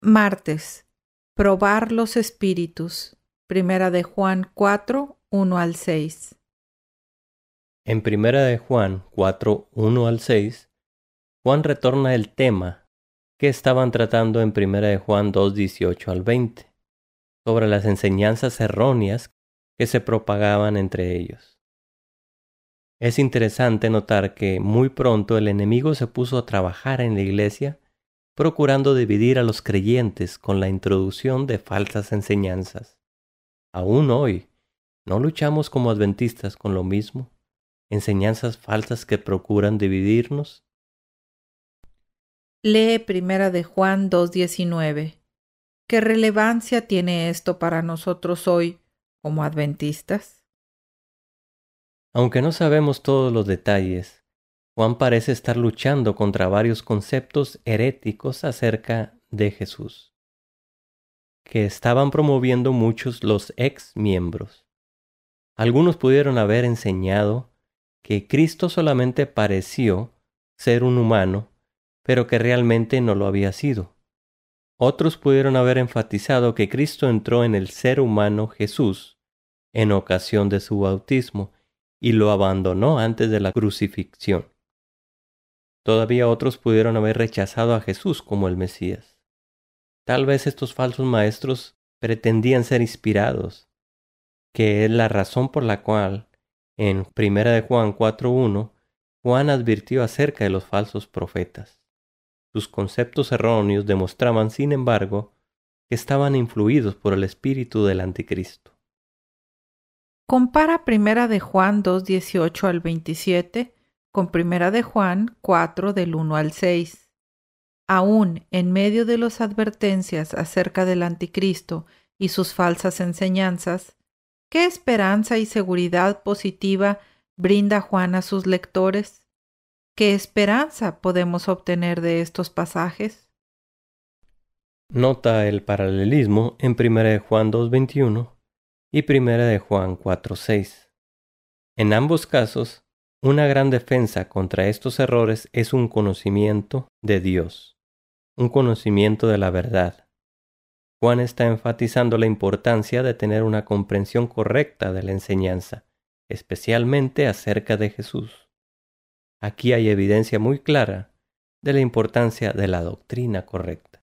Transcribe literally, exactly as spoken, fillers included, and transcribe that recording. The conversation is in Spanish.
Martes. Probar los espíritus. Primera de Juan cuatro, uno al seis. En Primera de Juan cuatro, uno al seis, Juan retorna el tema que estaban tratando en Primera de Juan dos, dieciocho al veinte, sobre las enseñanzas erróneas que se propagaban entre ellos. Es interesante notar que muy pronto el enemigo se puso a trabajar en la iglesia, procurando dividir a los creyentes con la introducción de falsas enseñanzas. Aún hoy, ¿no luchamos como adventistas con lo mismo? ¿Enseñanzas falsas que procuran dividirnos? Lee Primera de Juan dos diecinueve. ¿Qué relevancia tiene esto para nosotros hoy como adventistas? Aunque no sabemos todos los detalles, Juan parece estar luchando contra varios conceptos heréticos acerca de Jesús, que estaban promoviendo muchos los ex miembros. Algunos pudieron haber enseñado que Cristo solamente pareció ser un humano, pero que realmente no lo había sido. Otros pudieron haber enfatizado que Cristo entró en el ser humano Jesús en ocasión de su bautismo y lo abandonó antes de la crucifixión. Todavía otros pudieron haber rechazado a Jesús como el Mesías. Tal vez estos falsos maestros pretendían ser inspirados, que es la razón por la cual en Primera de Juan cuatro uno, Juan advirtió acerca de los falsos profetas. Sus conceptos erróneos demostraban, sin embargo, que estaban influidos por el espíritu del anticristo. Compara Primera de Juan dos dieciocho al veintisiete con Primera de Juan cuatro del uno al seis. Aún en medio de las advertencias acerca del anticristo y sus falsas enseñanzas, ¿qué esperanza y seguridad positiva brinda Juan a sus lectores? ¿Qué esperanza podemos obtener de estos pasajes? Nota el paralelismo en Primera de Juan dos veintiuno y Primera de Juan cuatro seis. En ambos casos, una gran defensa contra estos errores es un conocimiento de Dios, un conocimiento de la verdad. Juan está enfatizando la importancia de tener una comprensión correcta de la enseñanza, especialmente acerca de Jesús. Aquí hay evidencia muy clara de la importancia de la doctrina correcta.